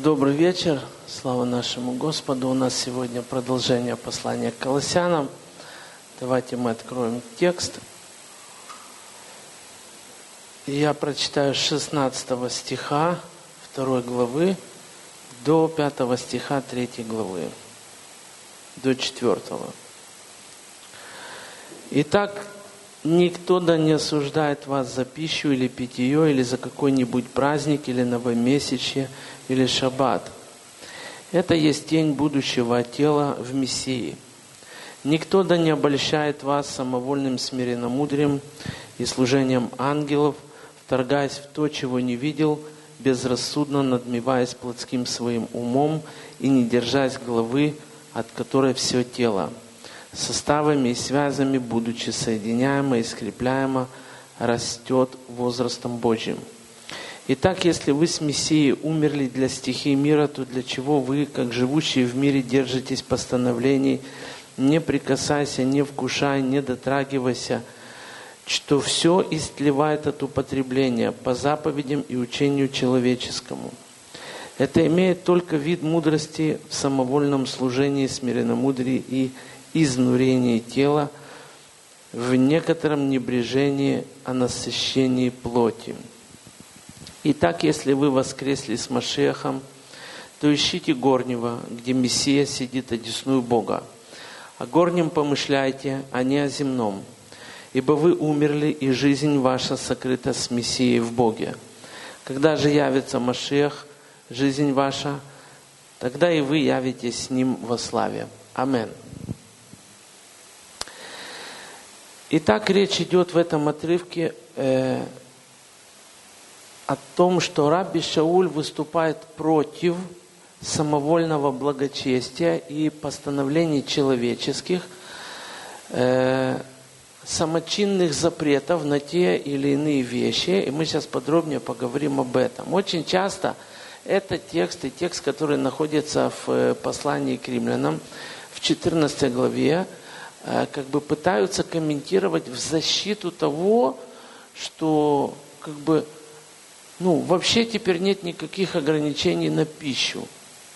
Добрый вечер, слава нашему Господу. У нас сегодня продолжение послания к Колоссянам. Давайте мы откроем текст. Я прочитаю с 16 стиха 2 главы до 5 стиха 3 главы, до 4. Итак, никто да не осуждает вас за пищу или питье, или за какой-нибудь праздник, или новомесячье, или шаббат. Это есть тень будущего тела в Мессии. Никто да не обольщает вас самовольным смиренномудрием и служением ангелов, вторгаясь в то, чего не видел, безрассудно надмеваясь плотским своим умом и не держась главы, от которой все тело, составами и связями, будучи соединяемо и скрепляемо, растет возрастом Божьим. Итак, если вы с Мессией умерли для стихий мира, то для чего вы, как живущие в мире, держитесь постановлений, не прикасайся, не вкушай, не дотрагивайся, что все истлевает от употребления по заповедям и учению человеческому. Это имеет только вид мудрости в самовольном служении, смиренномудрии и изнурении тела, в некотором небрежении о насыщении плоти. Итак, если вы воскресли с Машиахом, то ищите горнего, где Мессия сидит одесную Бога. О горнем помышляйте, а не о земном. Ибо вы умерли, и жизнь ваша сокрыта с Мессией в Боге. Когда же явится Машиах, жизнь ваша, тогда и вы явитесь с Ним во славе. Аминь. Итак, речь идет в этом отрывке о том, что рабби Шауль выступает против самовольного благочестия и постановлений человеческих, самочинных запретов на те или иные вещи. И мы сейчас подробнее поговорим об этом. Очень часто этот текст и текст, который находится в послании к римлянам, в 14 главе, пытаются комментировать в защиту того, что вообще теперь нет никаких ограничений на пищу.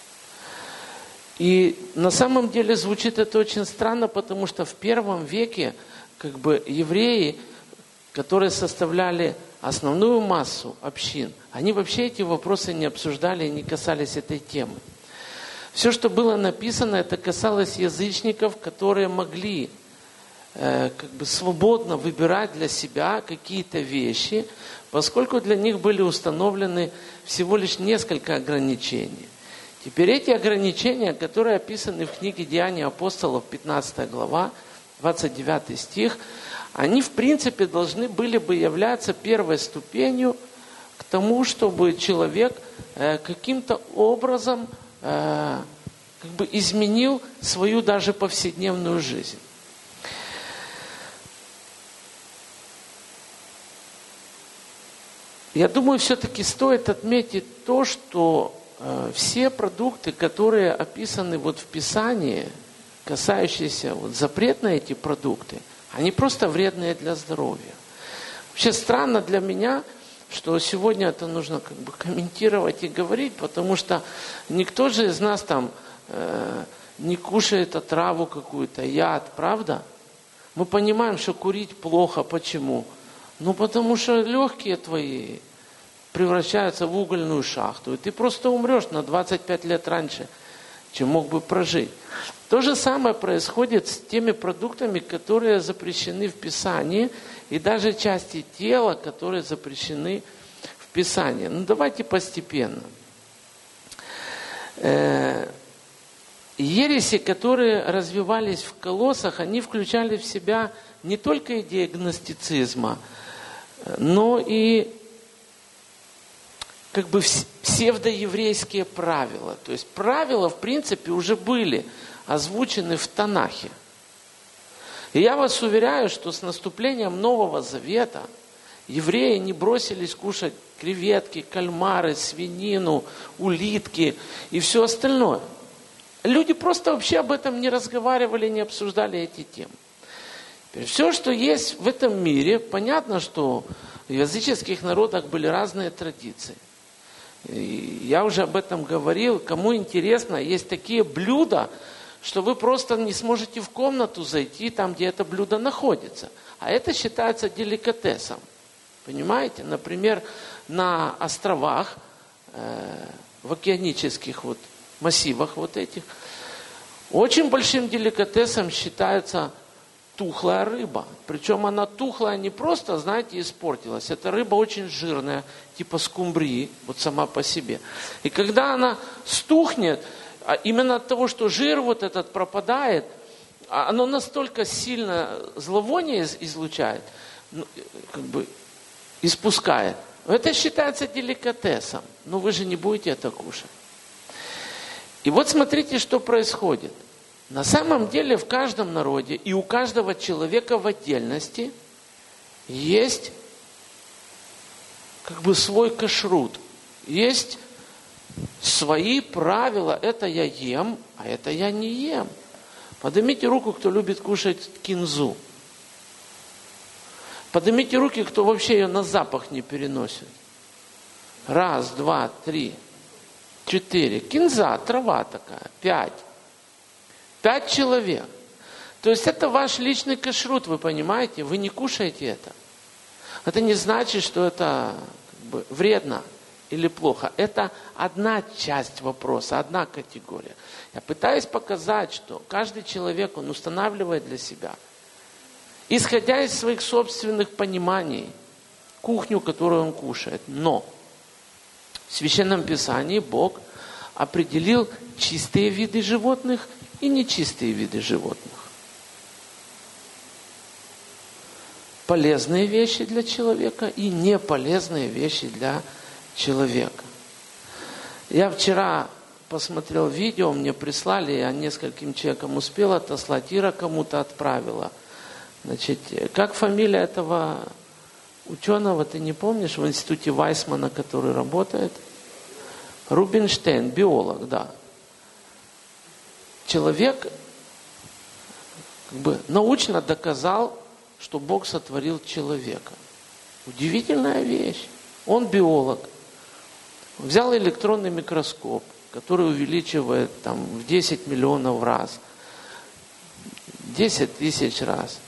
И на самом деле звучит это очень странно, потому что в первом веке евреи, которые составляли основную массу общин, они вообще эти вопросы не обсуждали и не касались этой темы. Все, что было написано, это касалось язычников, которые могли свободно выбирать для себя какие-то вещи, поскольку для них были установлены всего лишь несколько ограничений. Теперь эти ограничения, которые описаны в книге «Деяния апостолов», 15 глава, 29 стих, они в принципе должны были бы являться первой ступенью к тому, чтобы человек каким-то образом изменил свою даже повседневную жизнь. Я думаю, все-таки стоит отметить то, что все продукты, которые описаны в Писании, касающиеся запрет на эти продукты, они просто вредные для здоровья. Вообще странно для меня, что сегодня это нужно комментировать и говорить, потому что никто же из нас не кушает отраву какую-то, яд, правда? Мы понимаем, что курить плохо. Почему? Потому что легкие твои превращаются в угольную шахту, и ты просто умрешь на 25 лет раньше, чем мог бы прожить. То же самое происходит с теми продуктами, которые запрещены в Писании, и даже части тела, которые запрещены в Писании. Давайте постепенно. Ереси, которые развивались в Колоссах, они включали в себя не только идеи гностицизма, но и псевдоеврейские правила. То есть правила, в принципе, уже были озвучены в Танахе. И я вас уверяю, что с наступлением Нового Завета евреи не бросились кушать креветки, кальмары, свинину, улитки и все остальное. Люди просто вообще об этом не разговаривали, не обсуждали эти темы. Теперь, все, что есть в этом мире, понятно, что в языческих народах были разные традиции. И я уже об этом говорил. Кому интересно, есть такие блюда, что вы просто не сможете в комнату зайти, там, где это блюдо находится. А это считается деликатесом. Понимаете? Например, на островах, в океанических вот массивах вот этих, очень большим деликатесом считается тухлая рыба. Причем она тухлая не просто, знаете, испортилась. Эта рыба очень жирная, типа скумбрии, вот сама по себе. И когда она стухнет, именно от того, что жир вот этот пропадает, оно настолько сильно зловоние излучает, как бы испускает. Это считается деликатесом. Но вы же не будете это кушать. И вот смотрите, что происходит. На самом деле в каждом народе и у каждого человека в отдельности есть как бы свой кашрут. Есть свои правила. Это я ем, а это я не ем. Поднимите руку, кто любит кушать кинзу. Поднимите руки, кто вообще ее на запах не переносит. 1, 2, 3, 4. Кинза, трава такая. 5. 5 человек. То есть это ваш личный кашрут, вы понимаете? Вы не кушаете это. Это не значит, что это как бы вредно или плохо. Это одна часть вопроса, одна категория. Я пытаюсь показать, что каждый человек, он устанавливает для себя, исходя из своих собственных пониманий, кухню, которую он кушает. Но в Священном Писании Бог определил чистые виды животных и нечистые виды животных. Полезные вещи для человека и неполезные вещи для человека. Я вчера посмотрел видео, мне прислали, я нескольким человекам успел отослать, Ира кому-то отправила. Значит, как фамилия этого ученого, ты не помнишь, в институте Вайсмана, который работает? Рубинштейн, биолог, да. Человек как бы научно доказал, что Бог сотворил человека. Удивительная вещь. Он биолог. Взял электронный микроскоп, который увеличивает там, в 10 миллионов раз, 10 тысяч раз,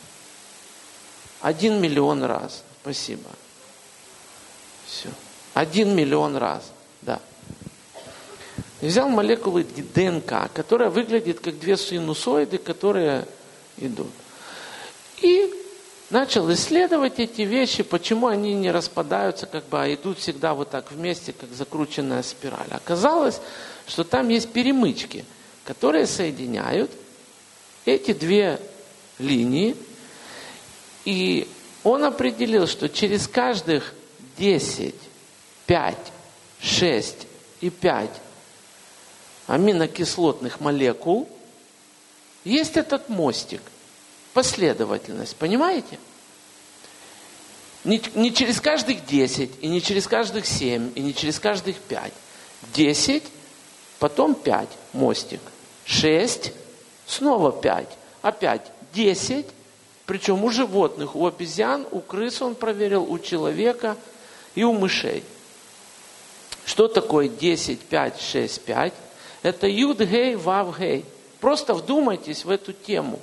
1 миллион раз. Спасибо. Все. 1 миллион раз. Да. Взял молекулы ДНК, которая выглядит как 2 синусоиды, которые идут. И начал исследовать эти вещи, почему они не распадаются, как бы, а идут всегда вот так вместе, как закрученная спираль. Оказалось, что там есть перемычки, которые соединяют эти 2 линии. И он определил, что через каждых 10, 5, 6 и 5 аминокислотных молекул есть этот мостик, последовательность, понимаете? Не через каждых 10, и не через каждых 7, и не через каждых 5. 10, потом 5, мостик. 6, снова 5, опять 10, причем у животных, у обезьян, у крыс он проверил, у человека и у мышей. Что такое 10, 5, 6, 5? Это Юд, Гей, Вав, Гей. Просто вдумайтесь в эту тему.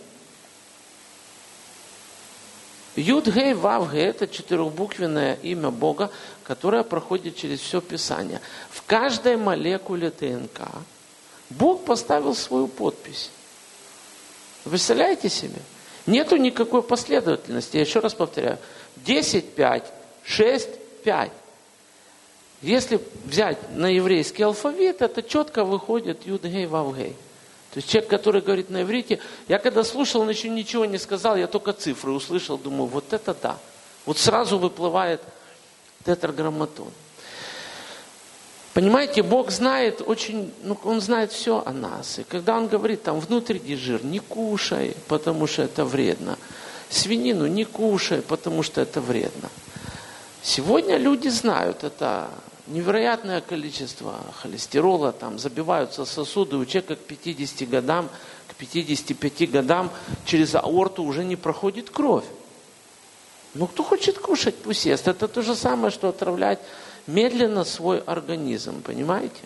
Юд, Гей, Вав, Гей – это 4-буквенное имя Бога, которое проходит через все Писание. В каждой молекуле ДНК Бог поставил свою подпись. Вы представляете себе? Нету никакой последовательности. Я еще раз повторяю. 10, 5, 6, 5. Если взять на еврейский алфавит, это четко выходит Юд, Гей, Вав, Гей. То есть человек, который говорит на иврите, я когда слушал, он еще ничего не сказал, я только цифры услышал, думаю, вот это да. Вот сразу выплывает тетраграмматон. Понимаете, Бог знает очень, Он знает все о нас. И когда Он говорит, там, внутренний жир не кушай, потому что это вредно. Свинину не кушай, потому что это вредно. Сегодня люди знают, это невероятное количество холестерола, там забиваются сосуды, у человека к 50 годам, к 55 годам через аорту уже не проходит кровь. Но кто хочет кушать, пусть ест. Это то же самое, что отравлять медленно свой организм, понимаете?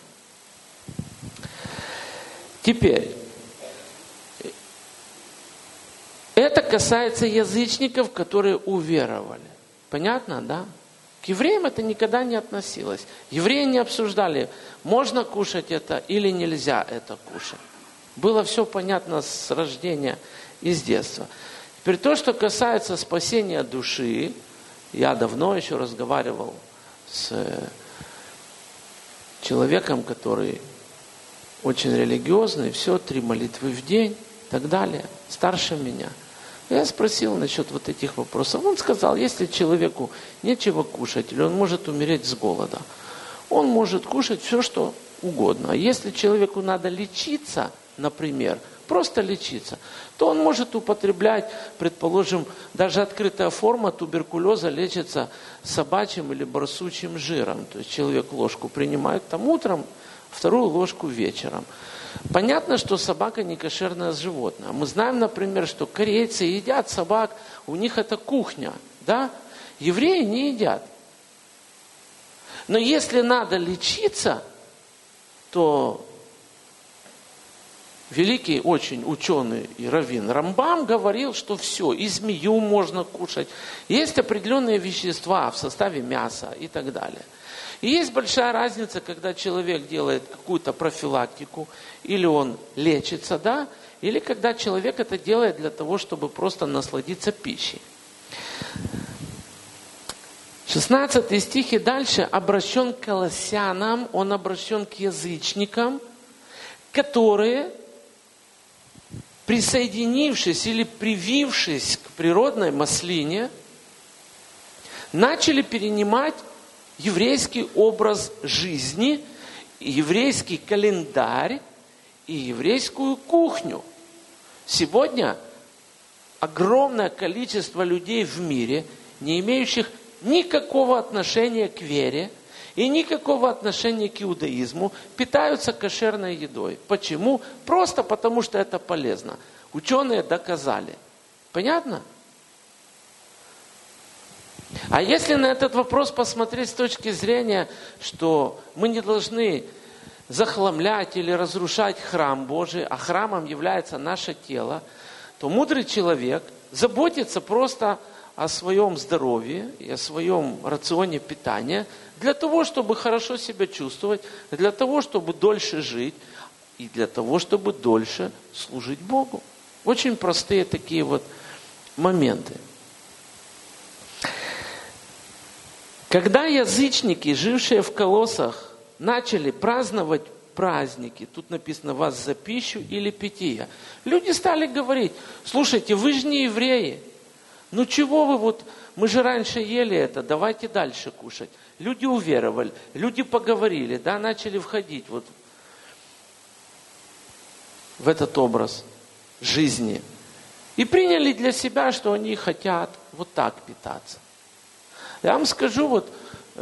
Теперь, это касается язычников, которые уверовали. Понятно, да? К евреям это никогда не относилось. Евреи не обсуждали, можно кушать это или нельзя это кушать. Было все понятно с рождения и с детства. Теперь то, что касается спасения души, я давно еще разговаривал с человеком, который очень религиозный, все, 3 молитвы в день и так далее, старше меня. Я спросил насчет вот этих вопросов. Он сказал, если человеку нечего кушать, или он может умереть с голода, он может кушать все, что угодно. А если человеку надо лечиться, например, просто лечиться, то он может употреблять, предположим, даже открытая форма туберкулеза лечится собачьим или барсучьим жиром. То есть человек ложку принимает там утром, 2 ложку вечером. Понятно, что собака не кошерное животное. Мы знаем, например, что корейцы едят собак, у них это кухня, да? Евреи не едят. Но если надо лечиться, то великий очень ученый и раввин Рамбам говорил, что все, и змею можно кушать. Есть определенные вещества в составе мяса и так далее. И есть большая разница, когда человек делает какую-то профилактику, или он лечится, да, или когда человек это делает для того, чтобы просто насладиться пищей. 16 стих и дальше обращен к колоссянам, он обращен к язычникам, которые, присоединившись или привившись к природной маслине, начали перенимать еврейский образ жизни, еврейский календарь и еврейскую кухню. Сегодня огромное количество людей в мире, не имеющих никакого отношения к вере и никакого отношения к иудаизму, питаются кошерной едой. Почему? Просто потому, что это полезно. Ученые доказали. Понятно? А если на этот вопрос посмотреть с точки зрения, что мы не должны захламлять или разрушать храм Божий, а храмом является наше тело, то мудрый человек заботится просто о своем здоровье и о своем рационе питания для того, чтобы хорошо себя чувствовать, для того, чтобы дольше жить и для того, чтобы дольше служить Богу. Очень простые такие вот моменты. Когда язычники, жившие в Колоссах, начали праздновать праздники, тут написано «вас за пищу или питье», люди стали говорить, слушайте, вы же не евреи, ну чего вы вот, мы же раньше ели это, давайте дальше кушать. Люди уверовали, люди поговорили, да, начали входить вот в этот образ жизни и приняли для себя, что они хотят вот так питаться. Я вам скажу, вот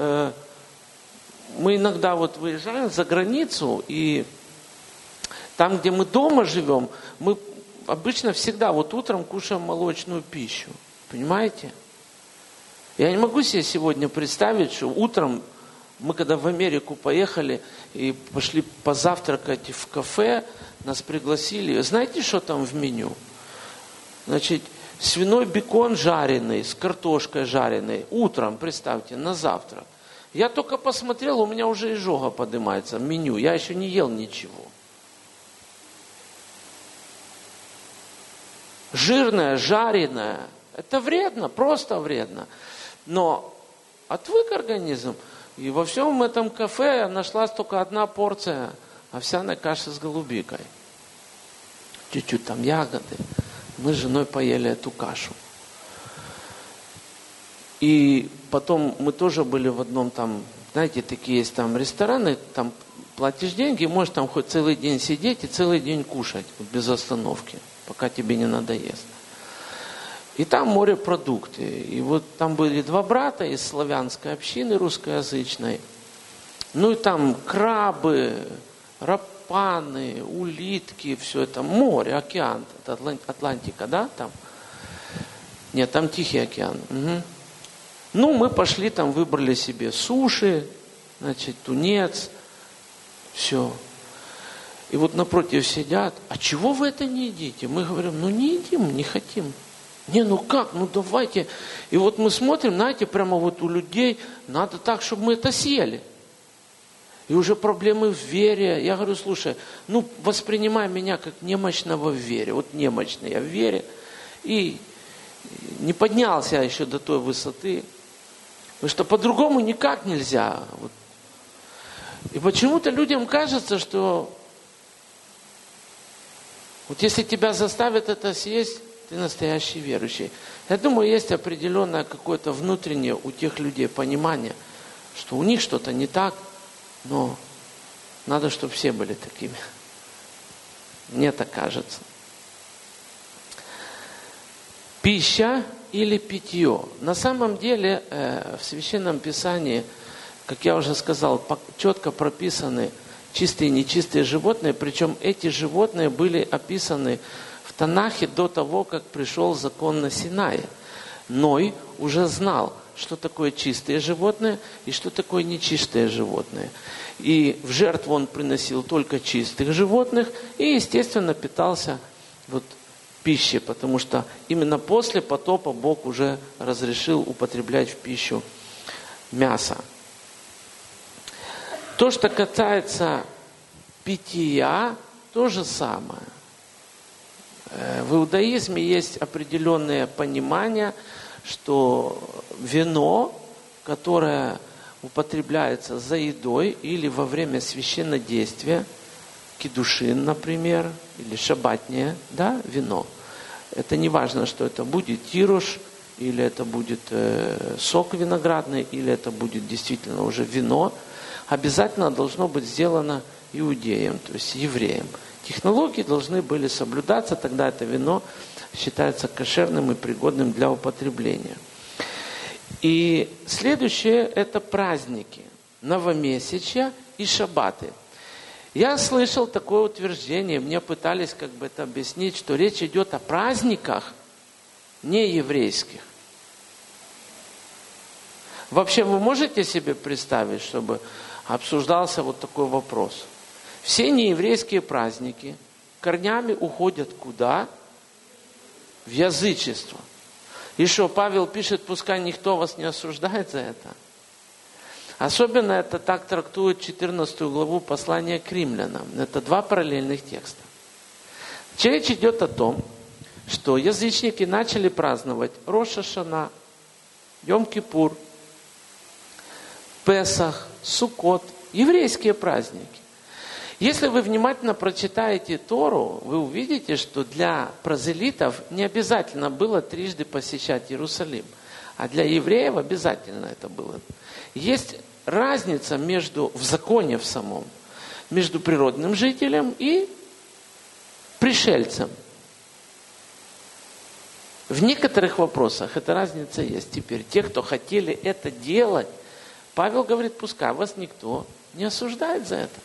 мы иногда вот выезжаем за границу, и там, где мы дома живем, мы обычно всегда вот утром кушаем молочную пищу. Понимаете? Я не могу себе сегодня представить, что утром мы когда в Америку поехали и пошли позавтракать в кафе, нас пригласили. Знаете, что там в меню? Значит, свиной бекон жареный, с картошкой жареной. Утром, представьте, на завтрак. Я только посмотрел, у меня уже изжога поднимается в меню. Я еще не ел ничего. Жирное, жареное. Это вредно, просто вредно. Но отвык организм. И во всем этом кафе нашлась только одна порция овсяной каши с голубикой. Чуть-чуть там ягоды. Мы с женой поели эту кашу. И потом мы тоже были в одном там, знаете, такие есть там рестораны, там платишь деньги, можешь там хоть целый день сидеть и целый день кушать вот, без остановки, пока тебе не надоест. И там морепродукты. И вот там были 2 брата из славянской общины русскоязычной. Ну и там крабы, рапаны, улитки, все это море, океан, это Атлантика, да, там? Нет, там Тихий океан. Угу. Ну, мы пошли там, выбрали себе суши, значит, тунец, все. И вот напротив сидят, а чего вы это не едите? Мы говорим, ну не едим, не хотим. Не, ну как, ну давайте. И вот мы смотрим, знаете, прямо вот у людей надо так, чтобы мы это съели. И уже проблемы в вере. Я говорю, слушай, ну воспринимай меня как немощного в вере. Вот немощный я в вере. И не поднялся я еще до той высоты. Потому что по-другому никак нельзя. Вот. И почему-то людям кажется, что вот если тебя заставят это съесть, ты настоящий верующий. Я думаю, есть определенное какое-то внутреннее у тех людей понимание, что у них что-то не так, но надо, чтобы все были такими. Мне так кажется. Пища или питье. На самом деле в Священном Писании, как я уже сказал, четко прописаны чистые и нечистые животные, причем эти животные были описаны в Танахе до того, как пришел закон на Синае. Ной уже знал, что такое чистые животные и что такое нечистые животные. И в жертву он приносил только чистых животных и, естественно, питался вот пищей, потому что именно после потопа Бог уже разрешил употреблять в пищу мясо. То, что касается питья, то же самое. В иудаизме есть определенное понимание, что вино, которое употребляется за едой или во время священнодействия, кидушин, например, или шаббатнее, да, вино. Это не важно, что это будет тируш, или это будет сок виноградный, или это будет действительно уже вино. Обязательно должно быть сделано иудеем, то есть евреем. Технологии должны были соблюдаться, тогда это вино считается кошерным и пригодным для употребления. И следующее – это праздники, новомесячья и шаббаты. Я слышал такое утверждение, мне пытались как бы это объяснить, что речь идет о праздниках нееврейских. Вообще вы можете себе представить, чтобы обсуждался вот такой вопрос? Все нееврейские праздники корнями уходят куда? В язычество. И что, Павел пишет, пускай никто вас не осуждает за это. Особенно это так трактует 14 главу послания к римлянам. Это два параллельных текста. Речь идет о том, что язычники начали праздновать Рош ха-Шана, Йом-Кипур, Песах, Суккот, еврейские праздники. Если вы внимательно прочитаете Тору, вы увидите, что для прозелитов не обязательно было трижды посещать Иерусалим, а для евреев обязательно это было. Есть разница в законе в самом, между природным жителем и пришельцем. В некоторых вопросах эта разница есть. Теперь те, кто хотели это делать, Павел говорит, пускай вас никто не осуждает за это.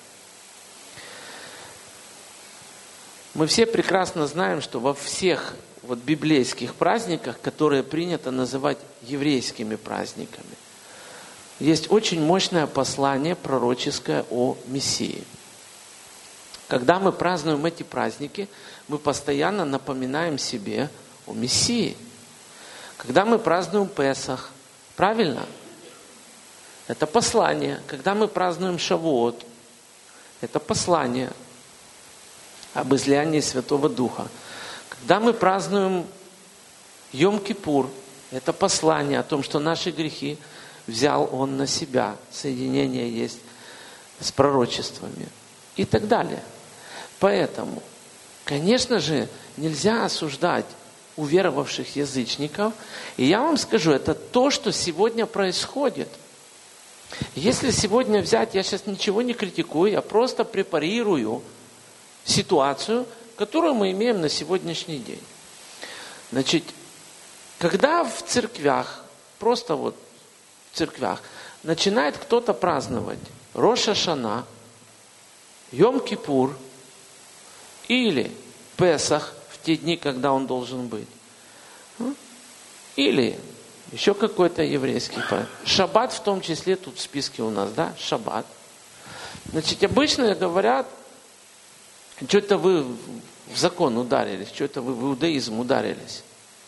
Мы все прекрасно знаем, что во всех библейских праздниках, которые принято называть еврейскими праздниками, есть очень мощное послание пророческое о Мессии. Когда мы празднуем эти праздники, мы постоянно напоминаем себе о Мессии. Когда мы празднуем Песах, правильно? Это послание. Когда мы празднуем Шавуот, это послание об излиянии Святого Духа. Когда мы празднуем Йом-Кипур, это послание о том, что наши грехи взял Он на себя. Соединение есть с пророчествами и так далее. Поэтому, конечно же, нельзя осуждать уверовавших язычников. И я вам скажу, это то, что сегодня происходит. Если сегодня взять, я сейчас ничего не критикую, я просто препарирую ситуацию, которую мы имеем на сегодняшний день. Значит, когда в церквях, просто в церквях, начинает кто-то праздновать Рош ха-Шана, Йом-Кипур или Песах в те дни, когда он должен быть, или Еще какой-то еврейский праздник. Шаббат в том числе тут в списке у нас, да? Шаббат. Значит, обычно говорят, что-то вы в закон ударились, что-то вы в иудаизм ударились.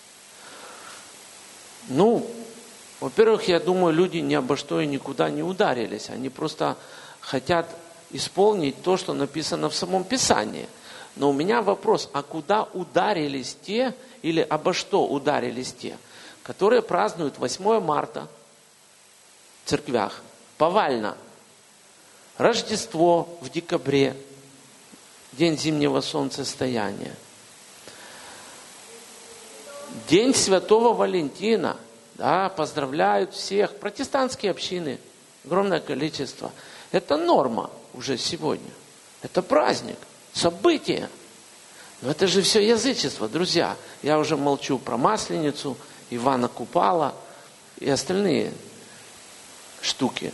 Ну, во-первых, я думаю, люди ни обо что и никуда не ударились. Они просто хотят исполнить то, что написано в самом Писании. Но у меня вопрос, а куда ударились те, или обо что ударились те, которые празднуют 8 марта в церквях, повально, Рождество в декабре, день зимнего солнцестояния, День Святого Валентина, да, поздравляют всех, протестантские общины, огромное количество. Это норма уже сегодня, это праздник, событие. Но это же все язычество, друзья. Я уже молчу про Масленицу, Ивана Купала и остальные штуки.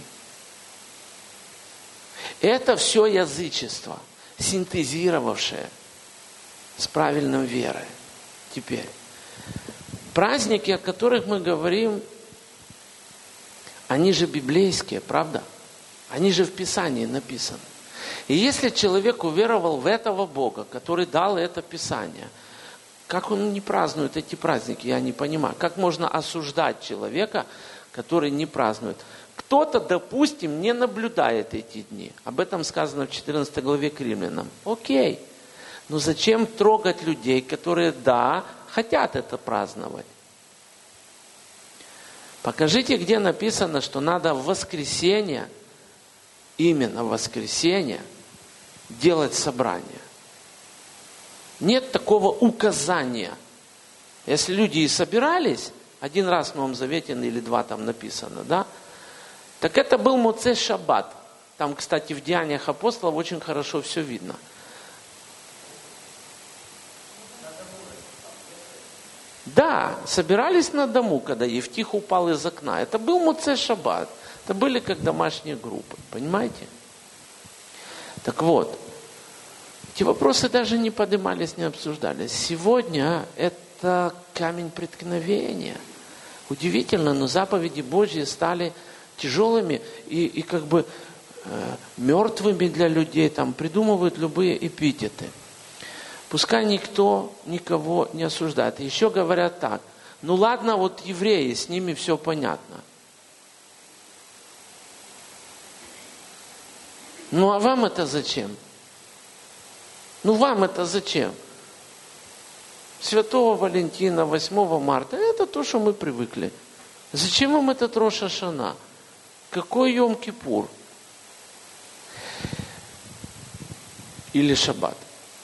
Это все язычество, синтезировавшее с правильной верой. Теперь, праздники, о которых мы говорим, они же библейские, правда? Они же в Писании написаны. И если человек уверовал в этого Бога, который дал это Писание, как он не празднует эти праздники, я не понимаю. Как можно осуждать человека, который не празднует? Кто-то, допустим, не наблюдает эти дни. Об этом сказано в 14 главе к Римлянам. Окей. Но зачем трогать людей, которые, да, хотят это праздновать? Покажите, где написано, что надо в воскресенье, именно в воскресенье, делать собрание. Нет такого указания. Если люди и собирались, один раз в Новом Завете или два там написано, да, так это был Моцей Шаббат. Там, кстати, в Деяниях апостолов очень хорошо все видно. Да, собирались на дому, когда Евтих упал из окна. Это был Моцей Шаббат. Это были как домашние группы. Понимаете? Так вот, эти вопросы даже не поднимались, не обсуждались. Сегодня это камень преткновения. Удивительно, но заповеди Божьи стали тяжелыми и как бы мертвыми для людей. Там придумывают любые эпитеты. Пускай никто никого не осуждает. Еще говорят так. Ну ладно, вот евреи, с ними все понятно. Ну а вам это зачем? Ну вам это зачем? Святого Валентина, 8 марта, это то, что мы привыкли. Зачем вам этот Рош ха-Шана? Какой Йом-Кипур? Или Шаббат?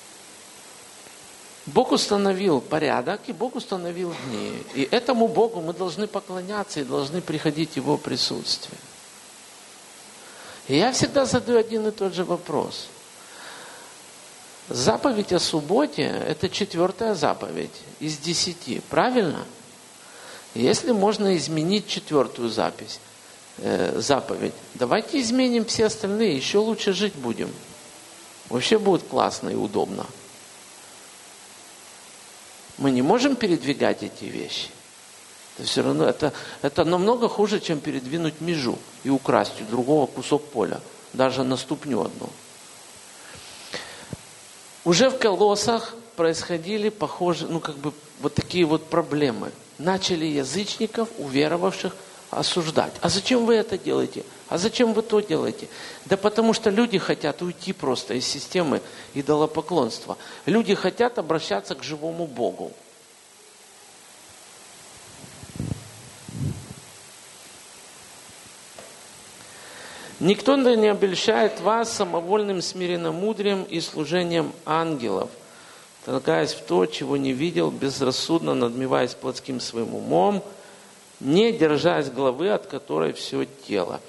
Бог установил порядок, и Бог установил дни. И этому Богу мы должны поклоняться и должны приходить в Его присутствие. И я всегда задаю один и тот же вопрос. Заповедь о субботе – это 4-я заповедь из 10, правильно? Если можно изменить 4-ю заповедь, давайте изменим все остальные, еще лучше жить будем. Вообще будет классно и удобно. Мы не можем передвигать эти вещи. Это все равно, это намного хуже, чем передвинуть межу и украсть у другого кусок поля, даже на ступню одну. Уже в Колоссах происходили похожие, вот такие вот проблемы. Начали язычников, уверовавших, осуждать. А зачем вы это делаете? А зачем вы то делаете? Да потому что люди хотят уйти просто из системы идолопоклонства. Люди хотят обращаться к живому Богу. Никто не обольщает вас самовольным смиренномудрием и служением ангелов, толкаясь в то, чего не видел, безрассудно надмеваясь плотским своим умом, не держась главы, от которой все тело.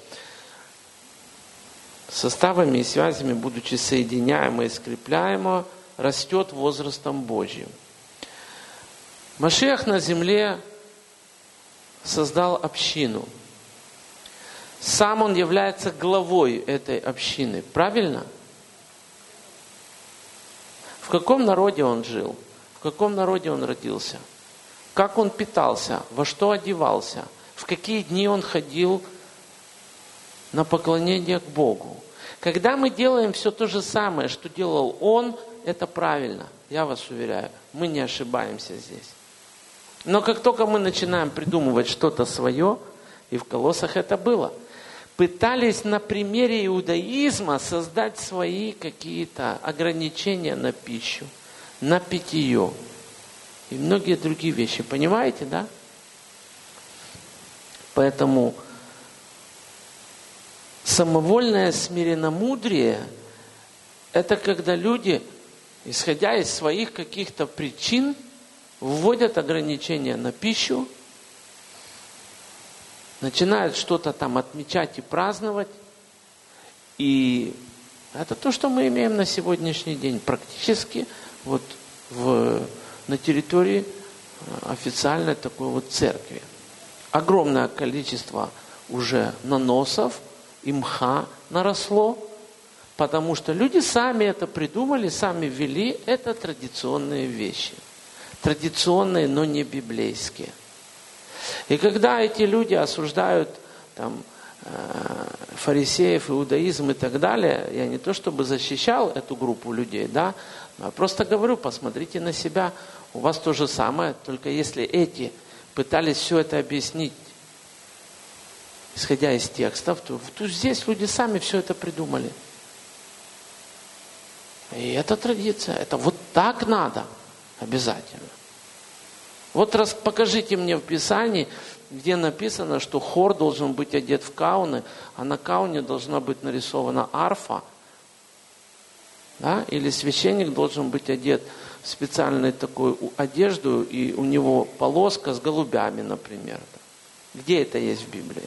Составами и связями, будучи соединяемо и скрепляемо, растет возрастом Божьим. Машиах на земле создал общину. Сам он является главой этой общины. Правильно? В каком народе он жил? В каком народе он родился? как он питался, во что одевался, в какие дни он ходил на поклонение к Богу. Когда мы делаем все то же самое, что делал он, это правильно, я вас уверяю, мы не ошибаемся здесь. Но как только мы начинаем придумывать что-то свое, и в Колоссах это было, пытались на примере иудаизма создать свои какие-то ограничения на пищу, на питье и многие другие вещи. Понимаете, да? Поэтому самовольное смиренномудрие – это когда люди, исходя из своих каких-то причин, вводят ограничения на пищу, начинают что-то там отмечать и праздновать. И это то, что мы имеем на сегодняшний день практически вот на территории официальной такой вот церкви. Огромное количество уже наносов и мха наросло, потому что люди сами это придумали, сами ввели. Это традиционные вещи. Традиционные, но не библейские. И когда эти люди осуждают там, фарисеев, иудаизм и так далее, я не то чтобы защищал эту группу людей, да, а просто говорю, посмотрите на себя, у вас то же самое, только если эти пытались все это объяснить, исходя из текстов, то здесь люди сами все это придумали. И это традиция, это вот так надо. Обязательно. Вот покажите мне в Писании, где написано, что хор должен быть одет в кауны, а на кауне должна быть нарисована арфа, да? Или священник должен быть одет в специальную такую одежду, и у него полоска с голубями, например. Где это есть в Библии?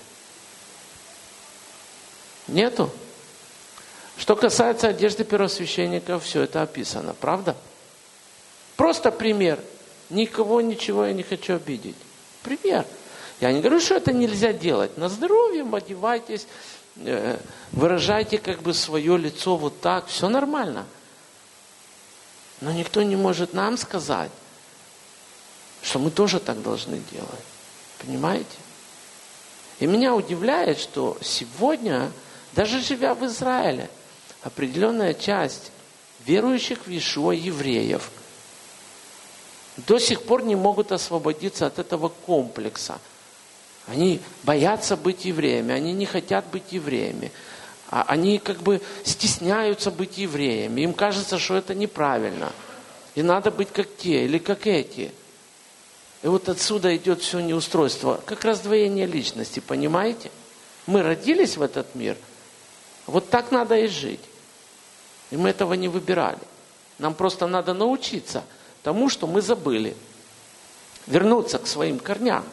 Нету? Что касается одежды первосвященников, все это описано, правда? Просто пример. Никого, ничего я не хочу обидеть. Пример. Я не говорю, что это нельзя делать. На здоровье одевайтесь, выражайте как бы свое лицо вот так. Все нормально. Но никто не может нам сказать, что мы тоже так должны делать. Понимаете? И меня удивляет, что сегодня, даже живя в Израиле, определенная часть верующих в Иешуа евреев до сих пор не могут освободиться от этого комплекса. Они боятся быть евреями, они не хотят быть евреями. Они как бы стесняются быть евреями. Им кажется, что это неправильно. И надо быть как те или как эти. И вот отсюда идет все неустройство. Как раздвоение личности, понимаете? Мы родились в этот мир. Вот так надо и жить. И мы этого не выбирали. Нам просто надо научиться тому, что мы забыли. Вернуться к своим корням.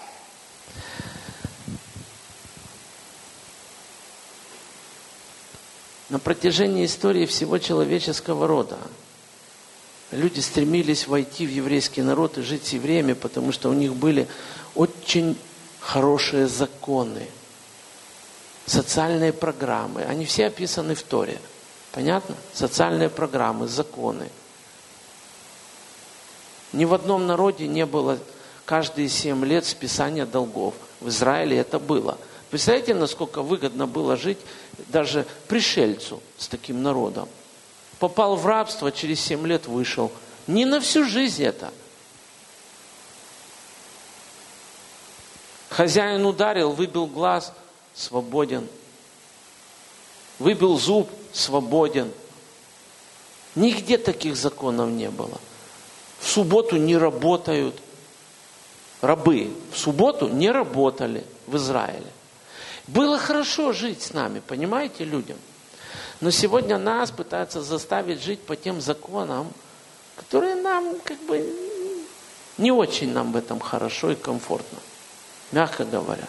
На протяжении истории всего человеческого рода люди стремились войти в еврейский народ и жить с евреями, потому что у них были очень хорошие законы, социальные программы. Они все описаны в Торе. Понятно? Социальные программы, законы. Ни в одном народе не было каждые 7 лет списания долгов. В Израиле это было. Представляете, насколько выгодно было жить даже пришельцу с таким народом? Попал в рабство, через 7 лет вышел. Не на всю жизнь это. Хозяин ударил, выбил глаз, свободен. Выбил зуб, свободен. Нигде таких законов не было. В субботу не работают. Рабы в субботу не работали в Израиле. Было хорошо жить с нами, понимаете, людям. Но сегодня нас пытаются заставить жить по тем законам, которые нам как бы не очень нам в этом хорошо и комфортно, мягко говоря.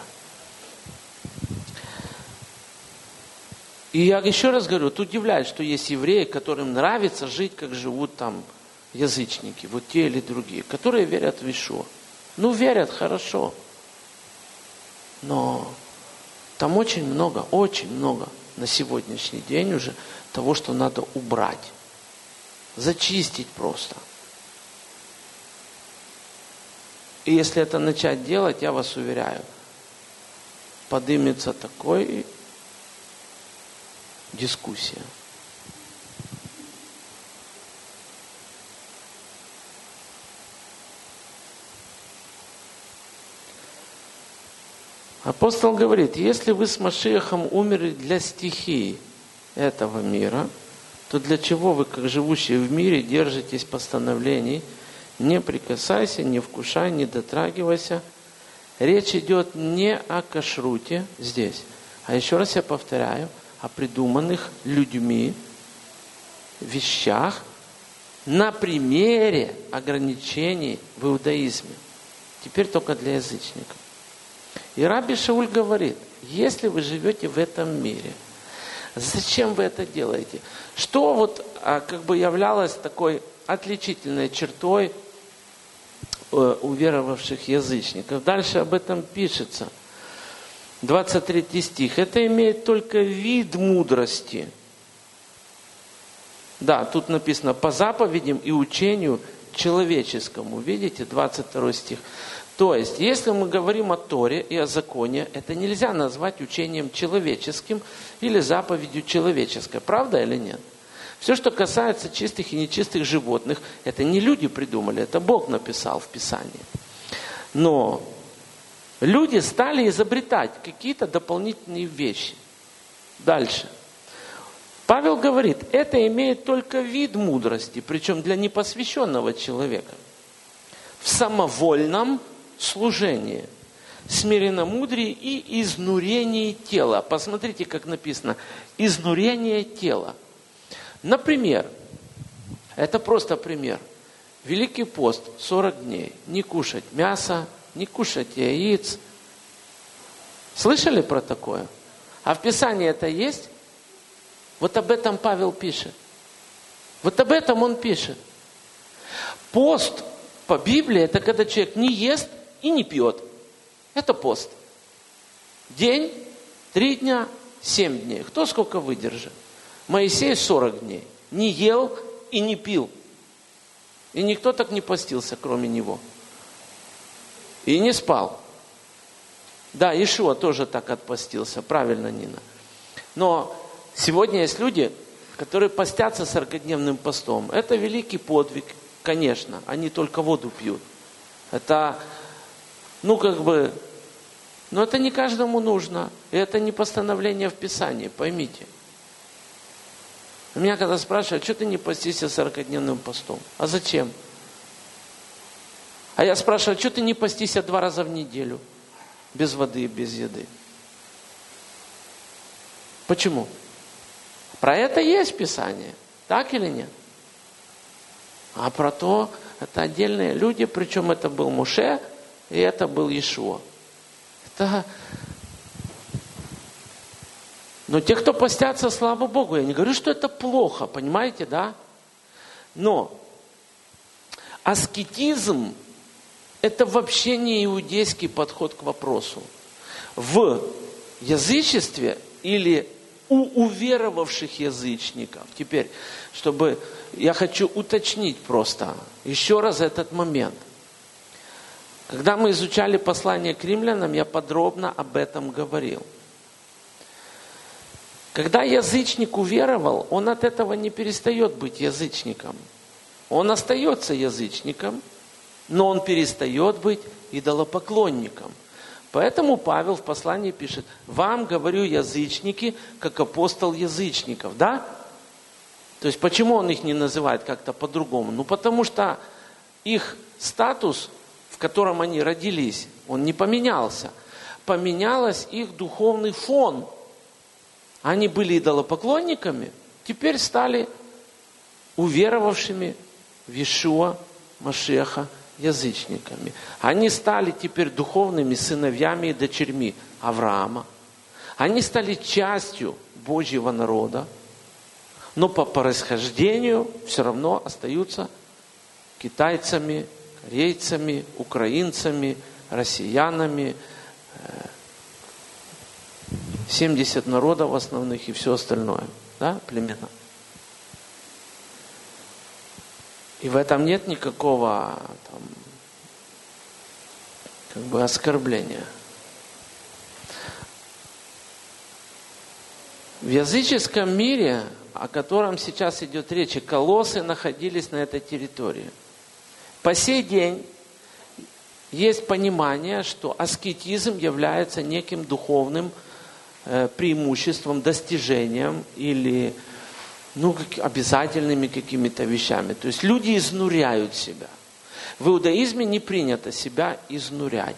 И я еще раз говорю, вот удивляет, что есть евреи, которым нравится жить, как живут там язычники, вот те или другие, которые верят в Иешуа. Ну, верят, хорошо. Но там очень много на сегодняшний день уже того, что надо убрать. Зачистить просто. И если это начать делать, я вас уверяю, поднимется такой дискуссия. Апостол говорит, если вы с Машиахом умерли для стихий этого мира, то для чего вы, как живущие в мире, держитесь постановлений? Не прикасайся, не вкушай, не дотрагивайся. Речь идет не о кашруте здесь, а еще раз я повторяю, о придуманных людьми вещах на примере ограничений в иудаизме. Теперь только для язычников. И Раби Шауль говорит, если вы живете в этом мире, зачем вы это делаете? Что вот как бы являлось такой отличительной чертой уверовавших язычников? Дальше об этом пишется. 23 стих. Это имеет только вид мудрости. Да, тут написано по заповедям и учению человеческому. Видите, 22 стих. То есть, если мы говорим о Торе и о законе, это нельзя назвать учением человеческим или заповедью человеческой. Правда или нет? Все, что касается чистых и нечистых животных, это не люди придумали, это Бог написал в Писании. Но люди стали изобретать какие-то дополнительные вещи. Дальше. Павел говорит, это имеет только вид мудрости, причем для непосвященного человека. В самовольном служении, смиренномудрии и изнурении тела. Посмотрите, как написано. Изнурение тела. Например, это просто пример. Великий пост, 40 дней. Не кушать мясо, не кушать яиц. Слышали про такое? А в Писании это есть? Вот об этом Павел пишет. Вот об этом он пишет. Пост по Библии, это когда человек не ест и не пьет. Это пост. День, 3 дня, 7 дней. Кто сколько выдержит? Моисей 40 дней. Не ел и не пил. И никто так не постился, кроме него. И не спал. Да, Иешуа тоже так отпостился. Правильно, Нина. Но сегодня есть люди, которые постятся 40-дневным постом. Это великий подвиг, конечно. Они только воду пьют. Это, но это не каждому нужно. И это не постановление в Писании, поймите. Меня когда спрашивают, что ты не постишься 40-дневным постом? А зачем? А я спрашиваю, что ты не постишься 2 раза в неделю? Без воды и без еды. Почему? Про это есть Писание. Так или нет? А про то, это отдельные люди, причем это был Моше, и это был Иешуа. Но те, кто постятся, слава Богу, я не говорю, что это плохо, понимаете, да? Но аскетизм – это вообще не иудейский подход к вопросу. В язычестве или у уверовавших язычников. Теперь, я хочу уточнить просто еще раз этот момент. Когда мы изучали послание к римлянам, я подробно об этом говорил. Когда язычник уверовал, он от этого не перестает быть язычником. Он остается язычником, но он перестает быть идолопоклонником. Поэтому Павел в послании пишет, вам говорю язычники, как апостол язычников. Да? То есть почему он их не называет как-то по-другому? Ну потому что их статус, в котором они родились, он не поменялся. Поменялся их духовный фон. Они были идолопоклонниками, теперь стали уверовавшими в Иешуа Машиаха язычниками. Они стали теперь духовными сыновьями и дочерьми Авраама. Они стали частью Божьего народа, но по происхождению все равно остаются китайцами, корейцами, украинцами, россиянами, 70 народов основных и все остальное, да, племена. И в этом нет никакого как бы оскорбление. В языческом мире, о котором сейчас идет речь, колоссы находились на этой территории. По сей день есть понимание, что аскетизм является неким духовным преимуществом, достижением или обязательными какими-то вещами. То есть люди изнуряют себя. В иудаизме не принято себя изнурять.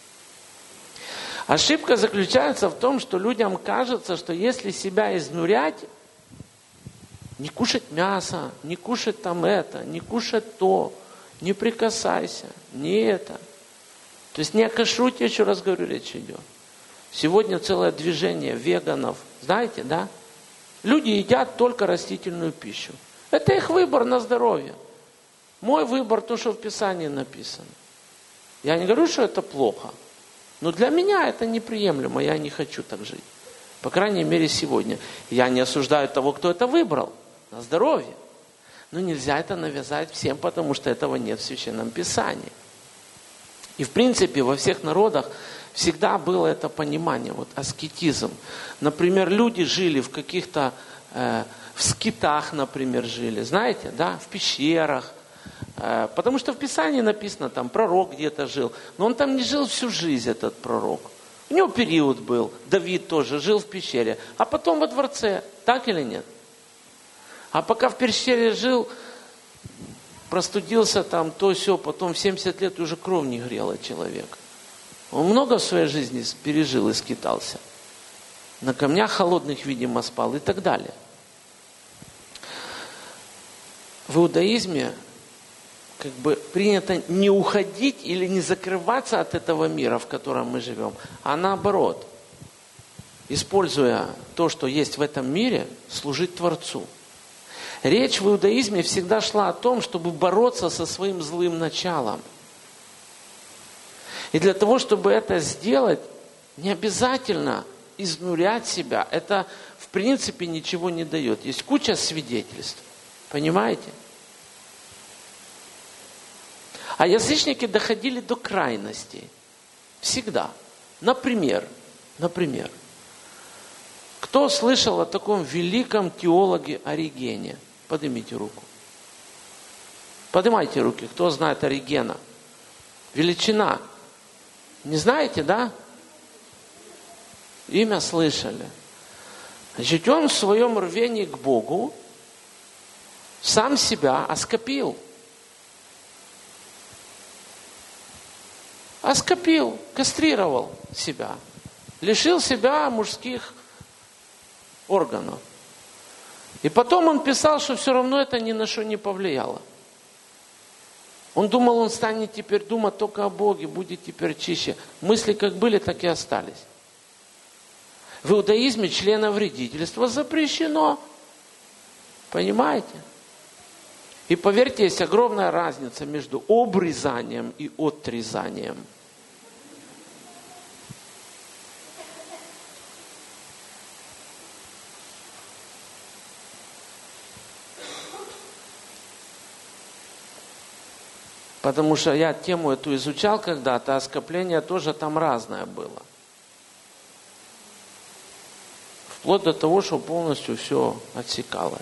Ошибка заключается в том, что людям кажется, что если себя изнурять, не кушать мясо, не кушать там это, не кушать то, не прикасайся, не это. То есть не о кашруте, еще раз говорю, речь идет. Сегодня целое движение веганов, знаете, да? Люди едят только растительную пищу. Это их выбор на здоровье. Мой выбор, то, что в Писании написано. Я не говорю, что это плохо. Но для меня это неприемлемо, я не хочу так жить. По крайней мере, сегодня. Я не осуждаю того, кто это выбрал. На здоровье. Но нельзя это навязать всем, потому что этого нет в Священном Писании. И в принципе во всех народах всегда было это понимание, вот аскетизм. Например, люди жили в каких-то, в скитах, например, жили, знаете, да, в пещерах. Потому что в Писании написано, там пророк где-то жил, но он там не жил всю жизнь, этот пророк. У него период был, Давид тоже жил в пещере, а потом во дворце, так или нет? А пока в пещере жил, простудился там, то все, потом в 70 лет уже кровь не грела человека. Он много в своей жизни пережил и скитался. На камнях холодных, видимо, спал и так далее. В иудаизме как бы принято не уходить или не закрываться от этого мира, в котором мы живем, а наоборот, используя то, что есть в этом мире, служить Творцу. Речь в иудаизме всегда шла о том, чтобы бороться со своим злым началом. И для того, чтобы это сделать, не обязательно изнурять себя. Это, в принципе, ничего не дает. Есть куча свидетельств. Понимаете? А язычники доходили до крайностей. Всегда. Например, кто слышал о таком великом теологе Оригене? Поднимите руку. Поднимайте руки, кто знает Оригена. Величина. Не знаете, да? Имя слышали. Значит, он в своем рвении к Богу сам себя оскопил. Оскопил, кастрировал себя. Лишил себя мужских органов. И потом он писал, что все равно это ни на что не повлияло. Он думал, он станет теперь думать только о Боге, будет теперь чище. Мысли как были, так и остались. В иудаизме членовредительство запрещено. Понимаете? И поверьте, есть огромная разница между обрезанием и отрезанием. Потому что я тему эту изучал когда-то, а скопление тоже там разное было. Вплоть до того, что полностью все отсекалось.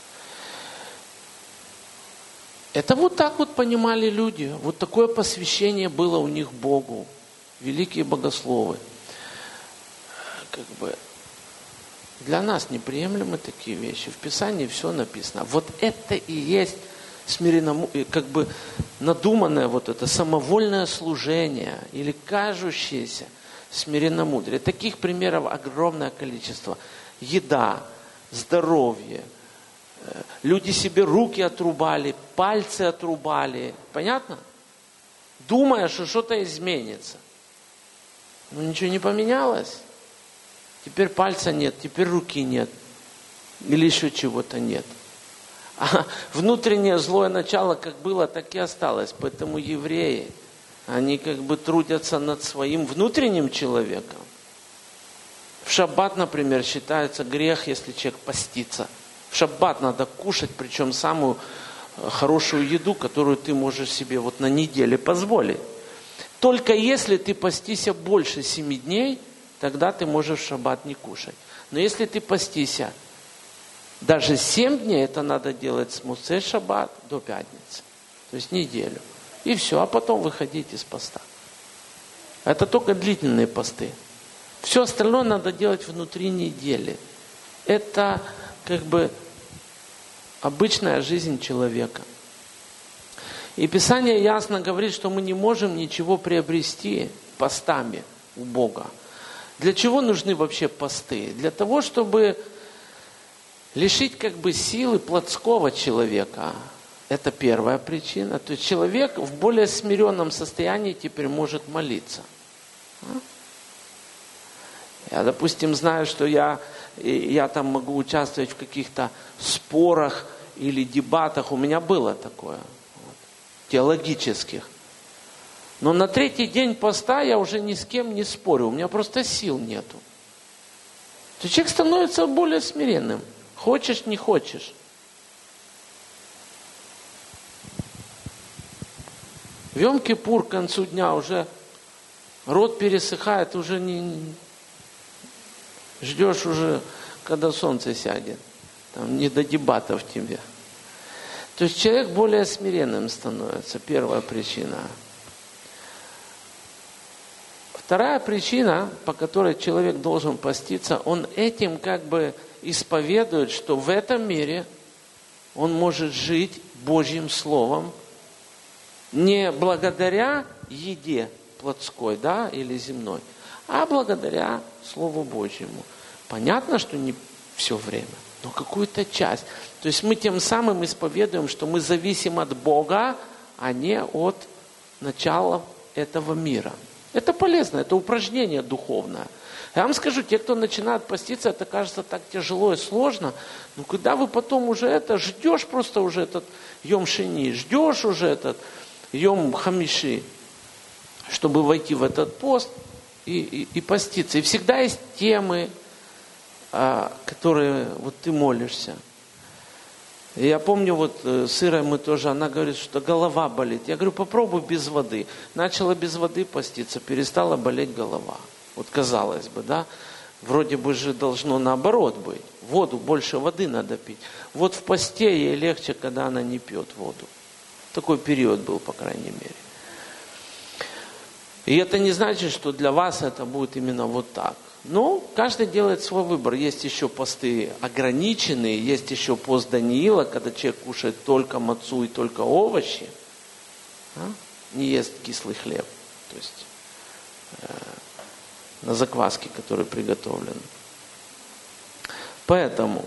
Это вот так вот понимали люди. Вот такое посвящение было у них Богу. Великие богословы. Как бы для нас неприемлемы такие вещи. В Писании все написано. Вот это и есть как бы надуманное вот это самовольное служение или кажущееся смиренномудрие. Таких примеров огромное количество. Еда, здоровье. Люди себе руки отрубали, пальцы отрубали. Понятно? Думая, что что-то изменится. Но ничего не поменялось. Теперь пальца нет, теперь руки нет. Или еще чего-то нет. А внутреннее злое начало как было, так и осталось. Поэтому евреи, они как бы трудятся над своим внутренним человеком. В шаббат, например, считается грех, если человек постится. В шаббат надо кушать, причем самую хорошую еду, которую ты можешь себе вот на неделе позволить. Только если ты постися больше 7 дней, тогда ты можешь в шаббат не кушать. Но если ты постися даже 7 дней, это надо делать с муцей шаббат до пятницы. То есть неделю. И все, а потом выходить из поста. Это только длительные посты. Все остальное надо делать внутри недели. Это как бы обычная жизнь человека. И Писание ясно говорит, что мы не можем ничего приобрести постами у Бога. Для чего нужны вообще посты? Для того, чтобы лишить как бы силы плотского человека. Это первая причина. То есть человек в более смиренном состоянии теперь может молиться. Я, допустим, знаю, что я там могу участвовать в каких-то спорах или дебатах. У меня было такое. Теологических. Но на 3-й день поста я уже ни с кем не спорю. У меня просто сил нету. То есть человек становится более смиренным. Хочешь, не хочешь. В Йом-Кипур к концу дня уже рот пересыхает, уже не ждешь уже, когда солнце сядет. Там не до дебатов тебе. То есть человек более смиренным становится. Первая причина. Вторая причина, по которой человек должен поститься, он этим как бы исповедует, что в этом мире он может жить Божьим Словом не благодаря еде плотской, да, или земной, а благодаря Слову Божьему. Понятно, что не все время, но какую-то часть. То есть мы тем самым исповедуем, что мы зависим от Бога, а не от начала этого мира. Это полезно, это упражнение духовное. Я вам скажу, те, кто начинает поститься, это кажется так тяжело и сложно. Но когда вы потом уже это ждешь просто уже этот Йом Шини, ждешь уже этот Йом Хамиши, чтобы войти в этот пост и поститься. И всегда есть темы, которые вот ты молишься. И я помню, вот с Ирой мы тоже, она говорит, что голова болит. Я говорю, попробуй без воды. Начала без воды поститься, перестала болеть голова. Вот казалось бы, да, вроде бы же должно наоборот быть. Воду, больше воды надо пить. Вот в посте ей легче, когда она не пьет воду. Такой период был, по крайней мере. И это не значит, что для вас это будет именно вот так. Но каждый делает свой выбор. Есть еще посты ограниченные, есть еще пост Даниила, когда человек кушает только мацу и только овощи, не ест кислый хлеб, то есть на закваске, который приготовлен. Поэтому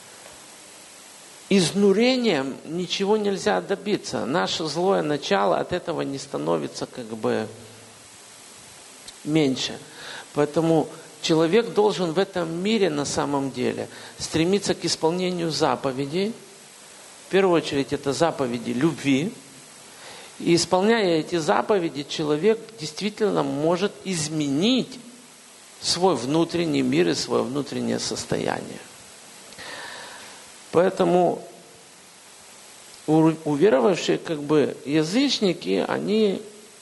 изнурением ничего нельзя добиться. Наше злое начало от этого не становится как бы меньше. Поэтому человек должен в этом мире на самом деле стремиться к исполнению заповедей. В первую очередь это заповеди любви. И исполняя эти заповеди, человек действительно может изменить свой внутренний мир и свое внутреннее состояние. Поэтому уверовавшие как бы язычники, они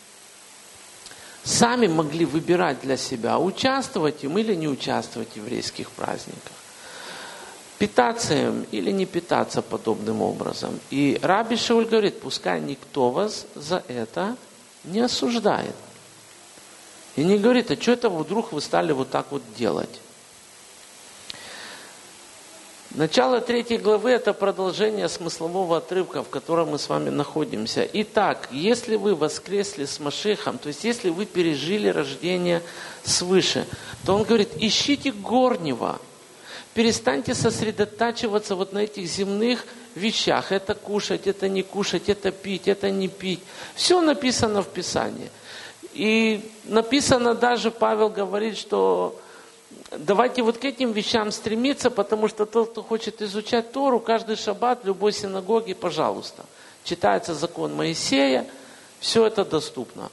сами могли выбирать для себя, участвовать им или не участвовать в еврейских праздниках. Питаться им или не питаться подобным образом. И Раби Шауль говорит, пускай никто вас за это не осуждает. И не говорит, а что это вдруг вы стали вот так вот делать? Начало 3 главы – это продолжение смыслового отрывка, в котором мы с вами находимся. Итак, если вы воскресли с Машихом, то есть если вы пережили рождение свыше, то он говорит, ищите горнего, перестаньте сосредотачиваться вот на этих земных вещах. Это кушать, это не кушать, это пить, это не пить. Все написано в Писании. И написано даже, Павел говорит, что давайте вот к этим вещам стремиться, потому что тот, кто хочет изучать Тору, каждый шаббат в любой синагоге, пожалуйста. Читается закон Моисея, все это доступно.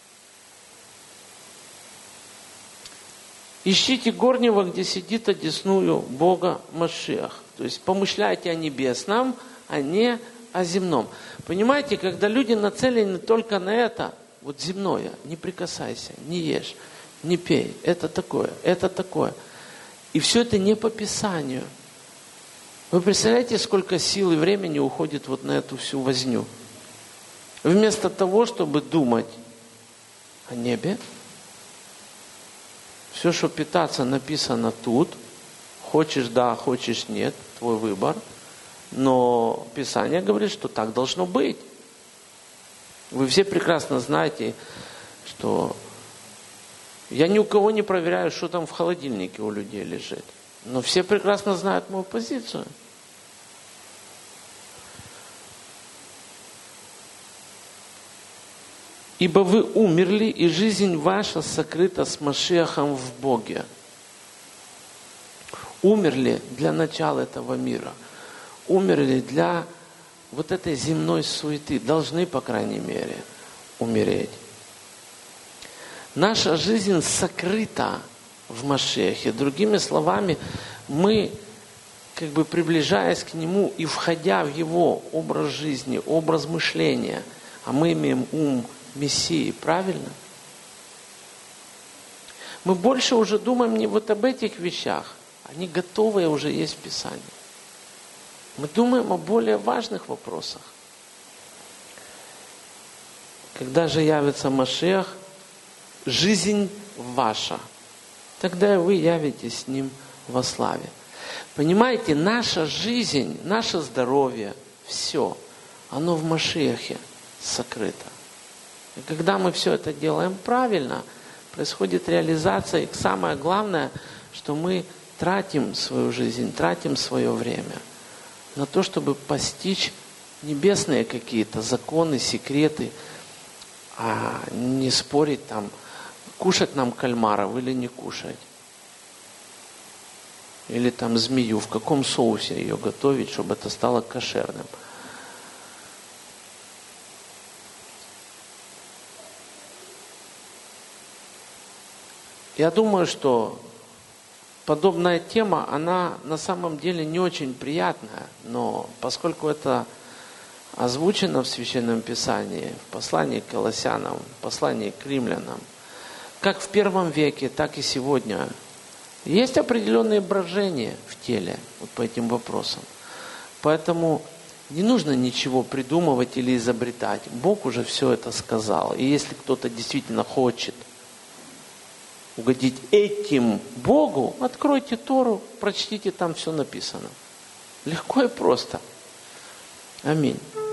Ищите горнего, где сидит одесную Бога Машиах. То есть помышляйте о небесном, а не о земном. Понимаете, когда люди нацелены только на это, Вот земное, не прикасайся, не ешь, не пей, это такое, это такое. И все это не по Писанию. Вы представляете, сколько сил и времени уходит вот на эту всю возню? Вместо того, чтобы думать о небе, все, что питаться, написано тут. Хочешь да, хочешь нет, твой выбор. Но Писание говорит, что так должно быть. Вы все прекрасно знаете, что я ни у кого не проверяю, что там в холодильнике у людей лежит. Но все прекрасно знают мою позицию. Ибо вы умерли, и жизнь ваша сокрыта с Машиахом в Боге. Умерли для начала этого мира. Умерли для вот этой земной суеты. Должны, по крайней мере, умереть. Наша жизнь сокрыта в Машиахе. Другими словами, мы, как бы приближаясь к Нему и входя в Его образ жизни, образ мышления, а мы имеем ум Мессии, правильно? Мы больше уже думаем не вот об этих вещах, они готовые уже есть в Писании. Мы думаем о более важных вопросах. Когда же явится Машиах, жизнь ваша, тогда и вы явитесь с Ним во славе. Понимаете, наша жизнь, наше здоровье, все, оно в Машиахе сокрыто. И когда мы все это делаем правильно, происходит реализация. И самое главное, что мы тратим свою жизнь, тратим свое время на то, чтобы постичь небесные какие-то законы, секреты, а не спорить там, кушать нам кальмаров или не кушать. Или там змею, в каком соусе ее готовить, чтобы это стало кошерным. Я думаю, что подобная тема, она на самом деле не очень приятная, но поскольку это озвучено в Священном Писании, в послании к Колоссянам, в послании к Римлянам, как в первом веке, так и сегодня, есть определенные брожения в теле вот по этим вопросам. Поэтому не нужно ничего придумывать или изобретать. Бог уже все это сказал. И если кто-то действительно хочет угодить этим Богу, откройте Тору, прочтите, там все написано. Легко и просто. Аминь.